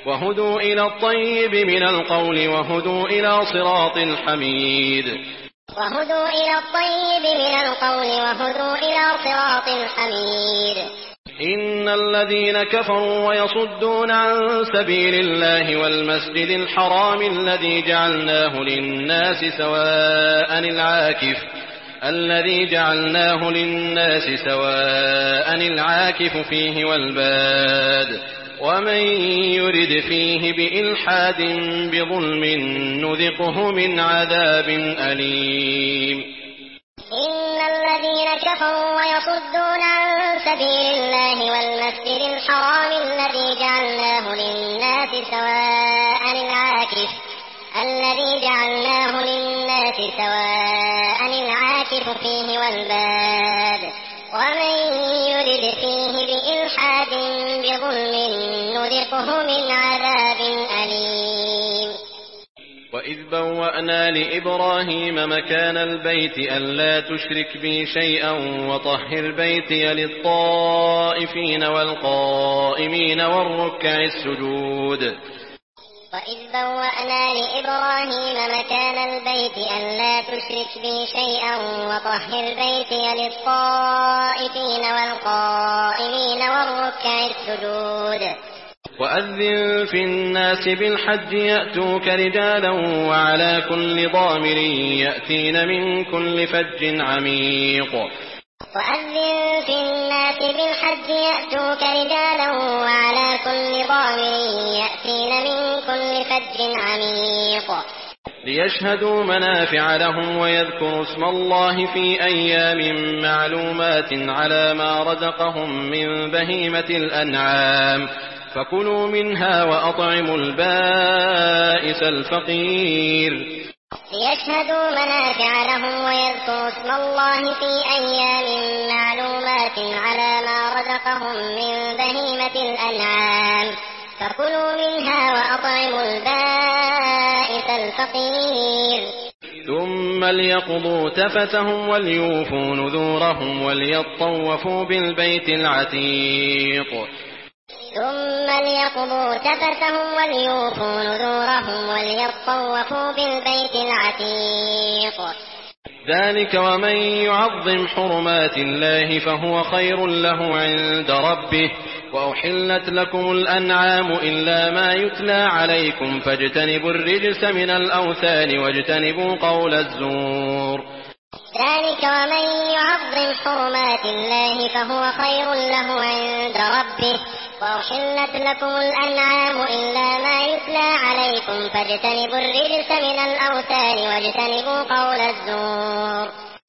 وهدوا إلى الطيب من القول وهدوا إلى صراط الحميد. وهدوا إلى الطيب من القول وهدوا إلى صراط الحميد. إن الذين كفروا ويصدون عن سبيل الله والمسجد الحرام الذي جعلناه للناس سواء العاكف فيه والباد ومن يرد فيه بإلحاد بظلم نذقه من عذاب أليم. إن الذين كفروا ويصدون عن سبيل الله والمسجد الحرام الذي جعلناه للناس سواء العاكف فيه والباد ومن يرد فيه بإلحاد بظلم نذقه من عذاب أليم. وإذ بوأنا لإبراهيم مكان البيت ألا تشرك بي شيئا وطهر بيتي للطائفين والقائمين والركع السجود. وإذ بوأنا لإبراهيم مكان البيت ألا تشرك بي شيئا وطهر بيتي للطائفين والقائمين والركع السجود. وأذن في الناس بالحج يأتوك رجالا وعلى كل ضامر يأتين من كل فج عميق. وأذن في الناس بالحج يأتوك رجالا وعلى كل ضامر يأتين من كل فج عميق. ليشهدوا منافع لهم ويذكروا اسم الله في أيام معلومات على ما رزقهم من بهيمة الأنعام فكلوا منها وأطعموا البائس الفقير. ليشهدوا منافع لهم ويذكروا اسم الله في أيام معلومات على ما رزقهم من بهيمة الأنعام فكلوا منها وأطعموا البائس الفقير. ثم ليقضوا تفتهم وليوفوا نذورهم وليطوفوا بالبيت العتيق. ثم ليقضوا تفتهم وليوفوا نذورهم وليطوفوا بالبيت العتيق. ذلك ومن يعظم حرمات الله فهو خير له عند ربه. وأحلت لكم الأنعام إلا ما يتلى عليكم فاجتنبوا الرجس من الأوثان واجتنبوا قول الزور. ذلك ومن يعظم حرمات الله فهو خير له عند ربه. وأحلت لكم الأنعام إلا ما يتلى عليكم فاجتنبوا الرجس من الأوثان واجتنبوا قول الزور.